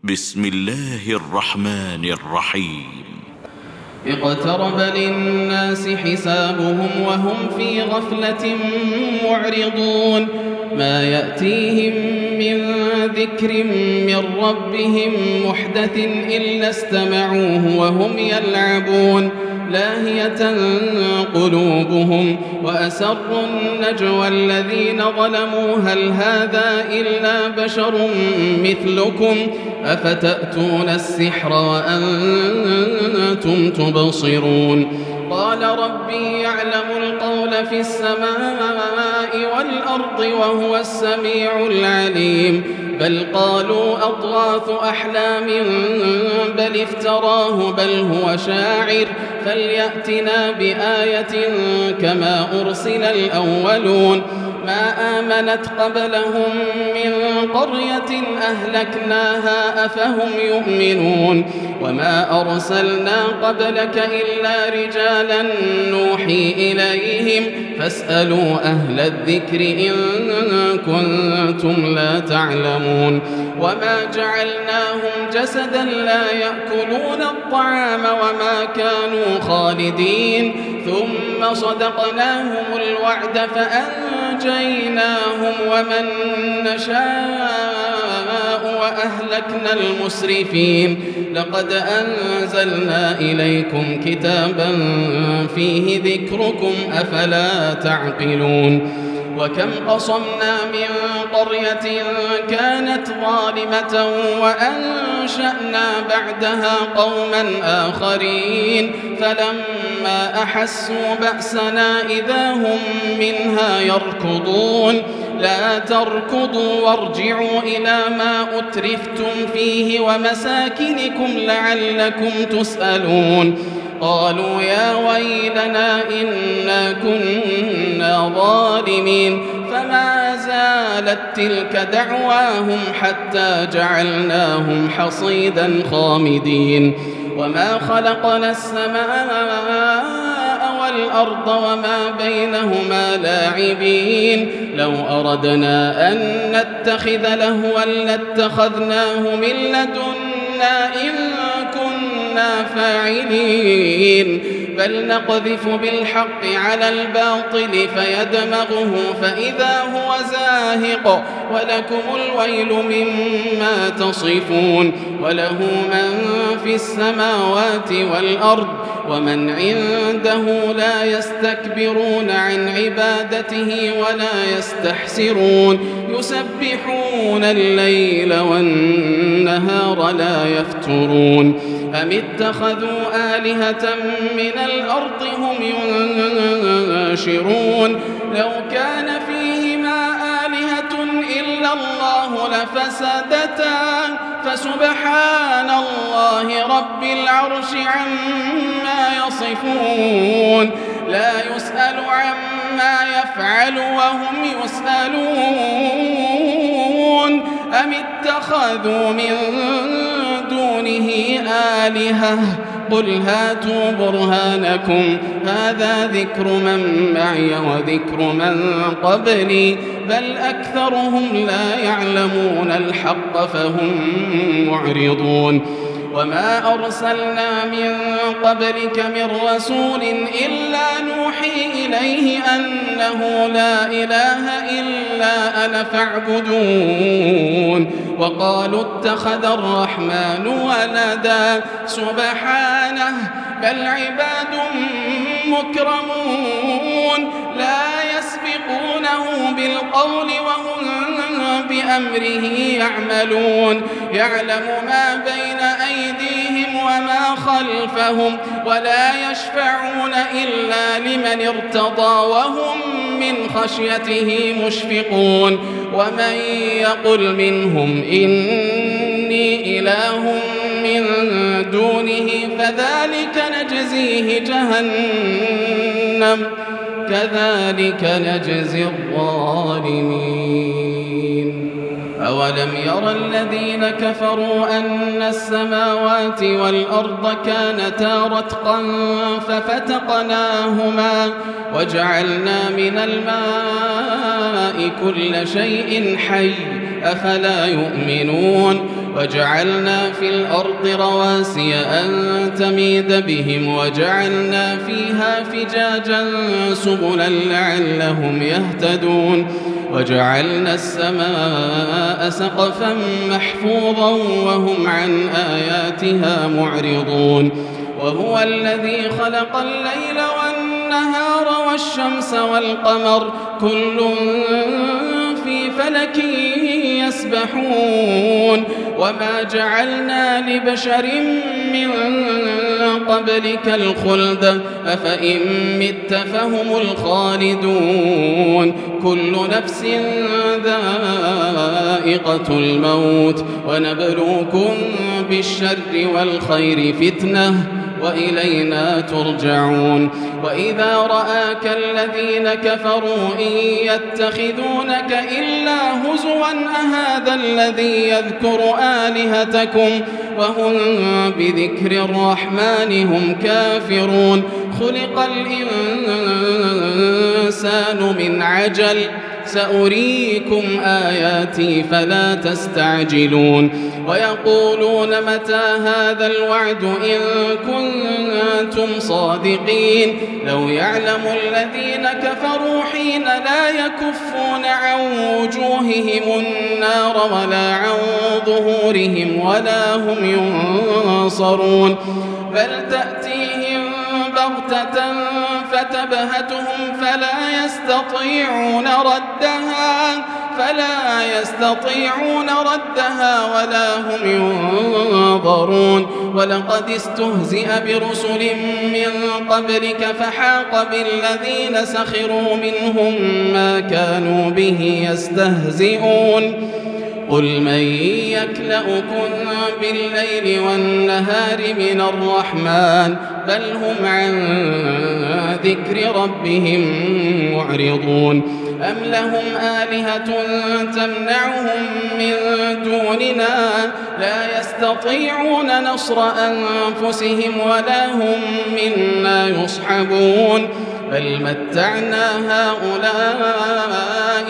بسم الله الرحمن الرحيم. اقترب للناس حسابهم وهم في غفلة معرضون. ما يأتيهم من ذكر من ربهم محدث إلا استمعوه وهم يلعبون لاهية قلوبهم وأسروا النجوى الذين ظلموا هل هذا إلا بشر مثلكم أفتأتون السحر وأنتم تبصرون. قال ربي يعلم القول في السماء والأرض وهو السميع العليم. بل قالوا أضغاث أحلام بل افتراه بل هو شاعر فليأتنا بآية كما أرسل الأولون. ما آمنت قبلهم من قرية أهلكناها أفهم يؤمنون. وما أرسلنا قبلك إلا رجالا نوحي إليهم فاسألوا أهل الذكر إن كنتم لا تعلمون. وما جعلناهم جسدا لا يأكلون الطعام وما كانوا خالدين ثم صدقناهم الوعد فأنجيناهم ومن نشاء وأهلكنا المسرفين. لقد أنزلنا إليكم كتابا فيه ذكركم أفلا تعقلون. وكم قصمنا من قرية كانت ظالمة وأنشأنا بعدها قوما آخرين فلما أحسوا بأسنا إذا هم منها يركضون. لا تركضوا وارجعوا إلى ما أترفتم فيه ومساكنكم لعلكم تسألون. قالوا يا ويلنا إنا كنا ظالمين فما زالت تلك دعواهم حتى جعلناهم حصيدا خامدين. وما خلقنا السماء والأرض وما بينهما لاعبين. لو أردنا أن نتخذ لهوا لاتخذناه من لدنا إن كنا فاعلين. بل نقذف بالحق على الباطل فيدمغه فإذا هو زاهق ولكم الويل مما تصفون. وله من في السماوات والأرض ومن عنده لا يستكبرون عن عبادته ولا يستحسرون. يسبحون الليل والنهار لا يفترون. أم اتخذوا آلهة من الأرض هم ينشرون. لو كان فيهما آلهة إلا الله لفسدتا فسبحان الله رب العرش عما يصفون. لا يسأل عما يفعل وهم يسألون. أم اتخذوا من دونه آلهة قل هاتوا برهانكم هذا ذكر من معي وذكر من قبلي بل أكثرهم لا يعلمون الحق فهم معرضون. وما أرسلنا من قبلك من رسول إلا نوحي إليه أنه لا إله إلا أنا فاعبدون. وقالوا اتخذ الرحمن ولدا سبحانه بل عباد مكرمون لا يسبقونه بالقول وهم بأمره يعملون. يعلم ما بين أيديهم وما خلفهم ولا يشفعون إلا لمن ارتضى وهم من خشيته مشفقون. ومن يقل منهم إني إله من دونه فذلك نجزيه جهنم كذلك نجزي الظالمين. أولم يرى الذين كفروا أن السماوات والأرض كانتا رتقا ففتقناهما وجعلنا من الماء كل شيء حي أفلا يؤمنون. وجعلنا في الأرض رواسي أن تميد بهم وجعلنا فيها فجاجا سبلا لعلهم يهتدون وجعلنا السماء سقفا محفوظا وهم عن آياتها معرضون وهو الذي خلق الليل والنهار والشمس والقمر كل في فلك يسبحون وما جعلنا لبشر من قبلك الخلد أفإن مت فهم الخالدون كل نفس ذائقة الموت ونبلوكم بالشر والخير فتنة وإلينا ترجعون وإذا رآك الذين كفروا إن يتخذونك إلا هزوا أهذا الذي يذكر آلهتكم وهم بذكر الرحمن هم كافرون خلق الإنسان من عجل سأريكم آياتي فلا تستعجلون ويقولون متى هذا الوعد إن كنتم صادقين لو يعلم الذين كفروا حين لا يكفون عن وجوههم النار ولا عن ظهورهم ولا هم ينصرون بل تأتيهم بغتة فتبهتهم فلا يستطيعون ردها ولا هم ينظرون ولقد استهزئ برسل من قبلك فحاق بالذين سخروا منهم ما كانوا به يستهزئون قل من يكلؤكم بالليل والنهار من الرحمن بل هم عن ذكر ربهم معرضون أم لهم آلهة تمنعهم من دوننا لا يستطيعون نصر أنفسهم ولا هم منا يصحبون بل متعنا هؤلاء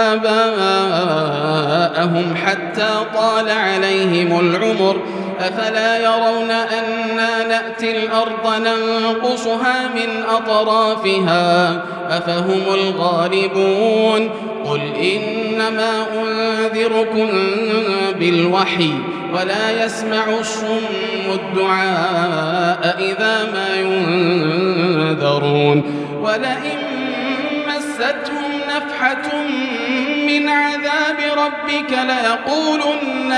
وآباءهم حتى طال عليهم العمر أفلا يرون أنا نأتي الأرض ننقصها من أطرافها أفهم الغالبون قل إنما أنذركم بالوحي ولا يسمع الصم الدعاء إذا ما ينذرون ولئن مستهم نفحة من عذاب ربك ليقولن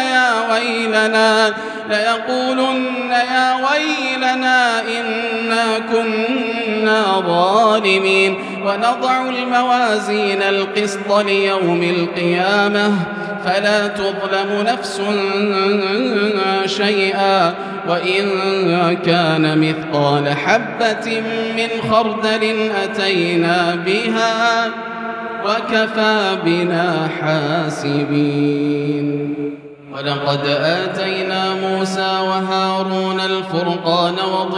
يا ويلنا إنا كنا ظالمين ونضع الموازين القسط ليوم القيامة فلا تظلم نفس شيئا وإن كان مثقال حبة من خردل أتينا بها وكفى بنا حاسبين ولقد آتينا موسى وهارون الفرقان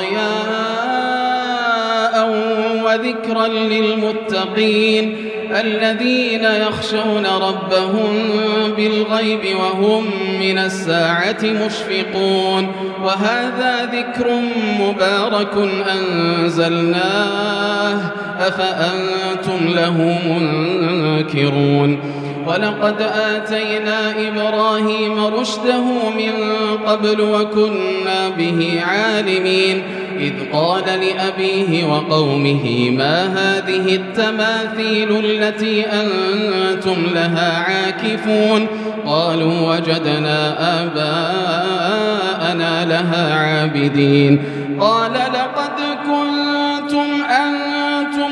وضياء وذكرا للمتقين الذين يخشون ربهم بالغيب وهم من الساعة مشفقون وهذا ذكر مبارك أنزلناه أفأنتم له منكرون ولقد آتينا إبراهيم رشده من قبل وكنا به عالمين إذ قال لأبيه وقومه ما هذه التماثيل التي أنتم لها عاكفون قالوا وجدنا آباءنا لها عابدين قال لقد كنتم أنتم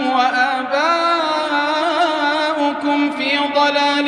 وآباؤكم في ضلال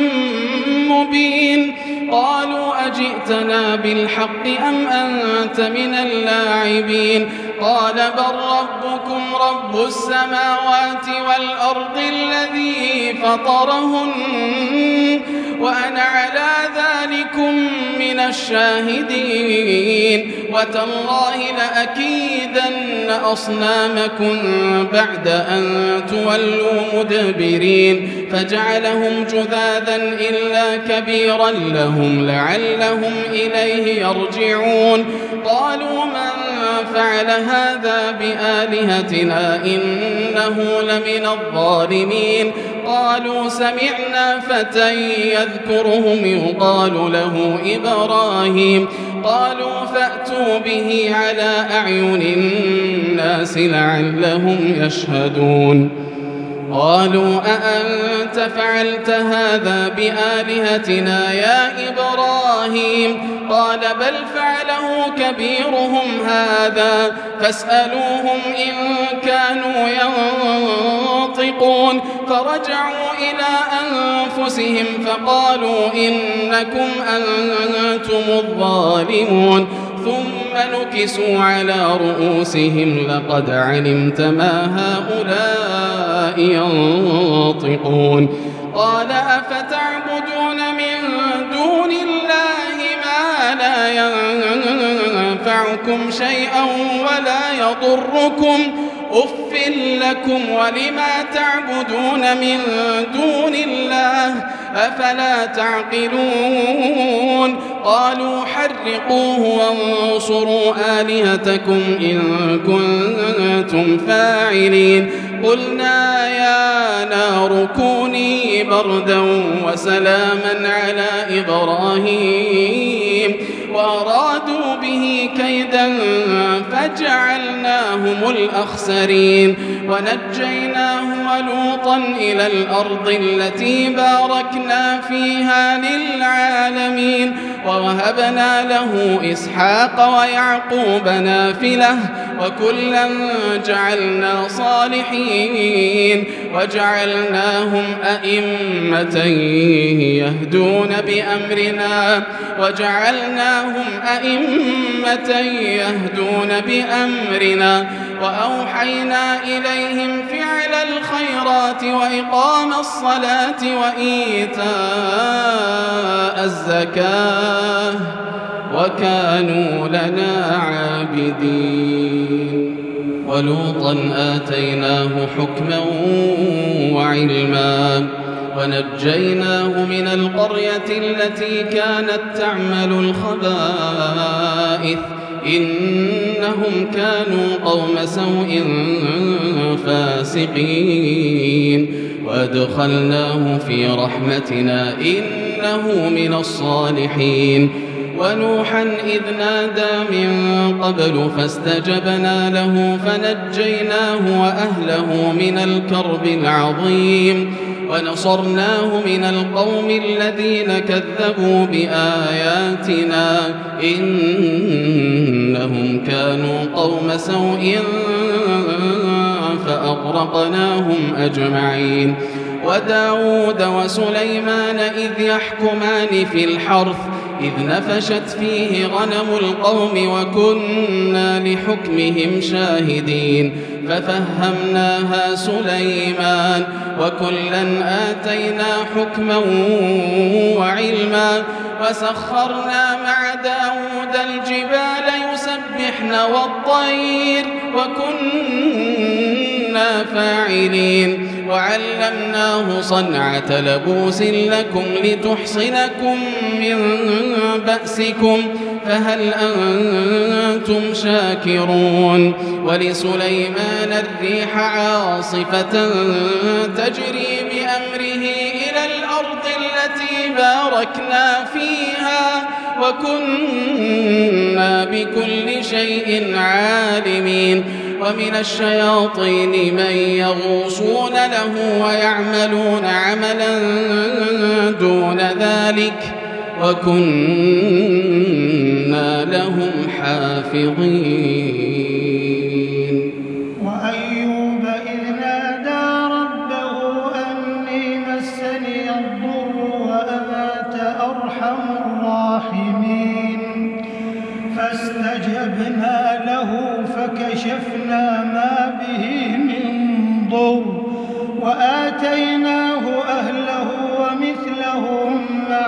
مبين قالوا أجئتنا بالحق أم أنت من اللاعبين قال بل ربكم رب السماوات والأرض الذي فطرهن وأنا على ذلكم من الشاهدين وتالله لأكيدن أصنامكم بعد أن تولوا مدبرين فجعلهم جذاذا إلا كبيرا لهم لعلهم إليه يرجعون قالوا من فعل هذا بآلهتنا إنه لمن الظالمين قالوا سمعنا فتى يذكرهم يقال له إبراهيم قالوا فأتوا به على أعين الناس لعلهم يشهدون قالوا أأنت فعلت هذا بآلهتنا يا إبراهيم قال بل فعله كبيرهم هذا فاسألوهم إن كانوا ينطقون فرجعوا إلى أنفسهم فقالوا إنكم أنتم الظالمون ثم نكسوا على رؤوسهم لقد علمت ما هؤلاء ينطقون قال أفتعبدون من دون الله ما لا ينفعكم شيئا ولا يضركم أف لكم ولما تعبدون من دون الله أفلا تعقلون قالوا حرقوه وانصروا آلهتكم إن كنتم فاعلين قلنا يا نار كوني بردا وسلاما على إبراهيم وأرادوا به كيدا فجعلناهم الأخسرين ونجيناه ولوطا إلى الأرض التي باركنا فيها للعالمين ووهبنا له إسحاق ويعقوب نافلة وكلا جعلنا صالحين وجعلناهم أئمة يهدون بأمرنا وأوحينا إليهم فعل الخيرات وإقام الصلاة وإيتاء الزكاة وكانوا لنا عابدين ولوطا آتيناه حكما وعلما ونجيناه من القرية التي كانت تعمل الخبائث إنهم كانوا قوم سوء فاسقين وأدخلناه في رحمتنا إنه من الصالحين ونوحا إذ نادى من قبل فاستجبنا له فنجيناه وأهله من الكرب العظيم ونصرناه من القوم الذين كذبوا بآياتنا إنهم كانوا قوم سوء فأغرقناهم أجمعين وداود وسليمان إذ يحكمان في الحرث إذ نفشت فيه غنم القوم وكنا لحكمهم شاهدين ففهمناها سليمان وكلا آتينا حكما وعلما وسخرنا مع داود الجبال يسبحن والطير وكنا فاعلين وعلمناه صنعة لبوس لكم لتحصنكم من بأسكم فهل أنتم شاكرون ولسليمان الريح عاصفة تجري بأمره إلى الأرض التي باركنا فيها وكنا بكل شيء عالمين ومن الشياطين من يغوصون له ويعملون عملا دون ذلك وكنا لهم حافظين وأيوب إذ نادى ربه أني مسني الضر وأنت أرحم الراحمين فاستجبنا له فكشفنا ما به من ضر وآتيناه أهله ومثلهم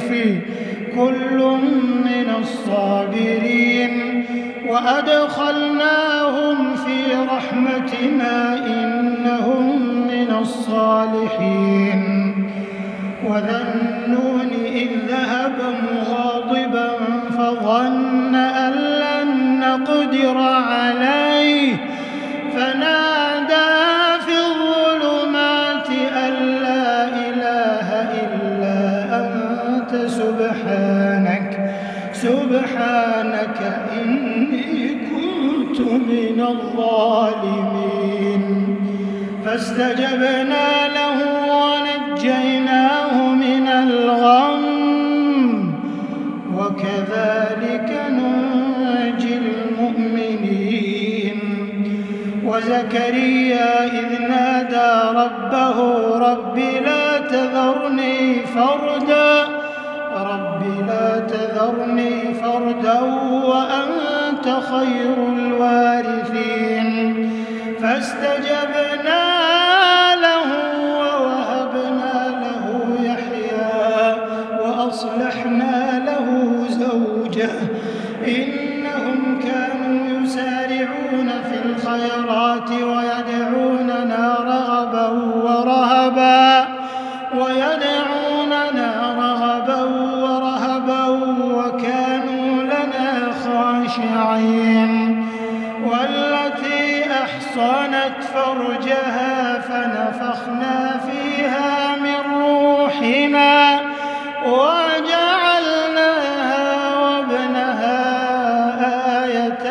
الرغيف كل من الصابرين وأدخلناهم في رحمتنا إنهم من الصالحين وذا النون إذ ذهب مغاضبا فظن أن لن نقدر عليه فنادى في الظلمات أن لا إله إلا أنت سبحانك إني كنت من الظالمين فاستجبنا له ونجيناه من الغم وكذلك ننجي المؤمنين وزكريا إذ نادى ربه رب لا تذرني فردا وأنت خير الوارثين فاستجبنا له ووهبنا له يحيى وأصلحنا له زوجه إنهم كانوا يسارعون في الخيرات ويدعوننا رغبا ورهبا وكانوا لنا خاشعين والتي أحصنت فرجها فنفخنا فيها من روحنا وجعلناها وابنها آية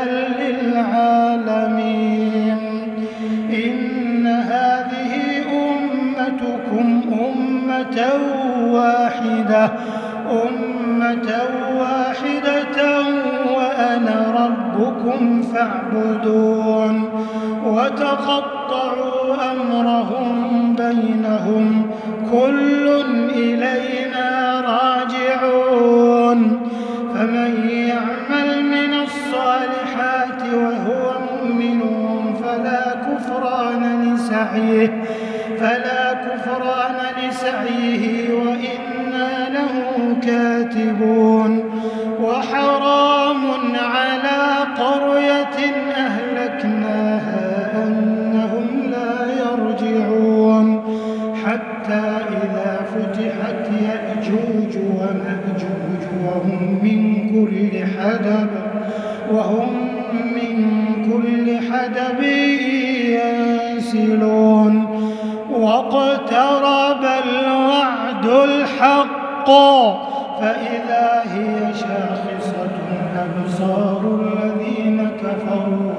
للعالمين إن هذه أمتكم أمة واحدة وأنا ربكم فاعبدون وتقطعوا أمرهم بينهم كل إلينا راجعون فمن يعمل من الصالحات وهو مؤمن فلا كفران لسعيه وإنا له كاتبون وحرام على قرية أهلكناها أنهم لا يرجعون حتى إذا فتحت يأجوج ومأجوج وهم من كل حدب ينسلون واقترب الوعد الحق فإذا هي شاخصة أبصار الذين كفروا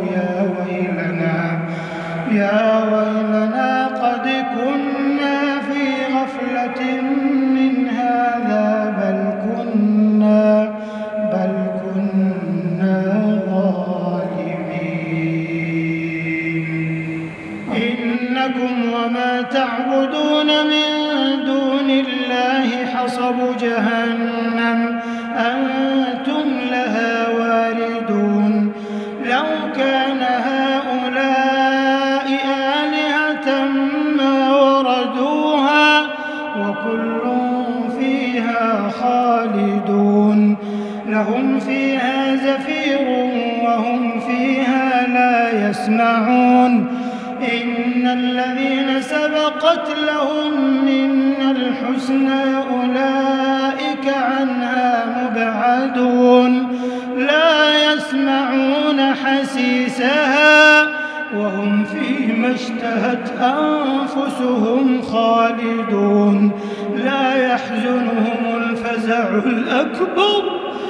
يا ويلنا قد كنا في غفلة من هذا بل كنا ظالمين إنكم وما تعبدون من دون الله حصب جهنم أنتم لها واردون لو كان هؤلاء آلهة ما وردوها وكل فيها خالدون لهم فيها زفير وهم فيها لا يسمعون إن الذين سبقت لهم منا الحسنى أولئك عنها مبعدون لا يسمعون حسيسها وهم فيما اشتهت أنفسهم خالدون لا يحزنهم الفزع الأكبر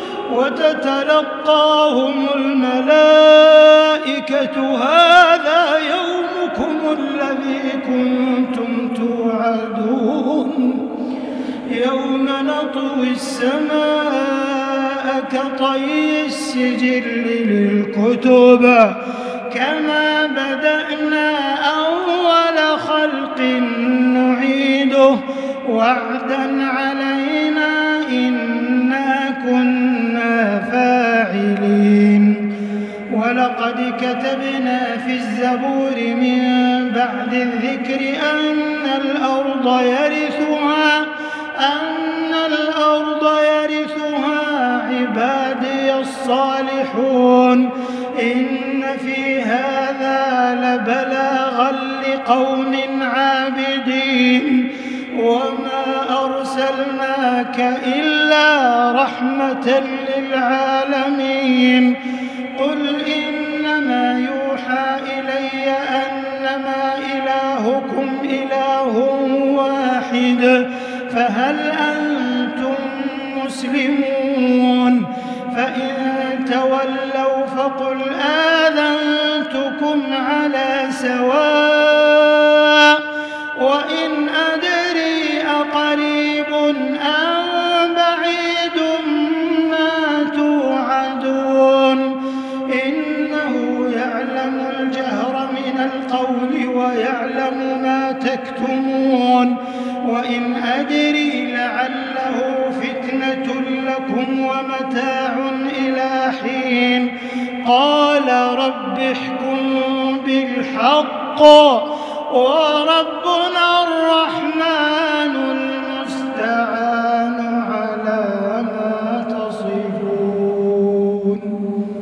وتتلقاهم الملائكة هذا يومكم الذي كنتم توعدون يوم نطوي السماء كطي السجل للكتب كما بدأنا أول خلق نعيده وعدا علينا إنا كنا فاعلين ولقد كتبنا في الزبور من بعد الذكر أن الأرض يرثها عبادي الصالحون إن في هذا لبلاغا لقوم عابدين وما أرسلناك إلا رحمة للعالمين قل إنما يوحى إلي أنما إلهكم إله واحد فهل أنتم مسلمون فإن تولوا فقل آذنتكم على سواء وإن أدري أقريب أم بعيد ما توعدون إنه يعلم الجهر من القول ويعلم ما تكتمون وإن أدري لعله فتنة لكم ومتاع إلى حين قال رب احكم بالحق وربنا الرحمن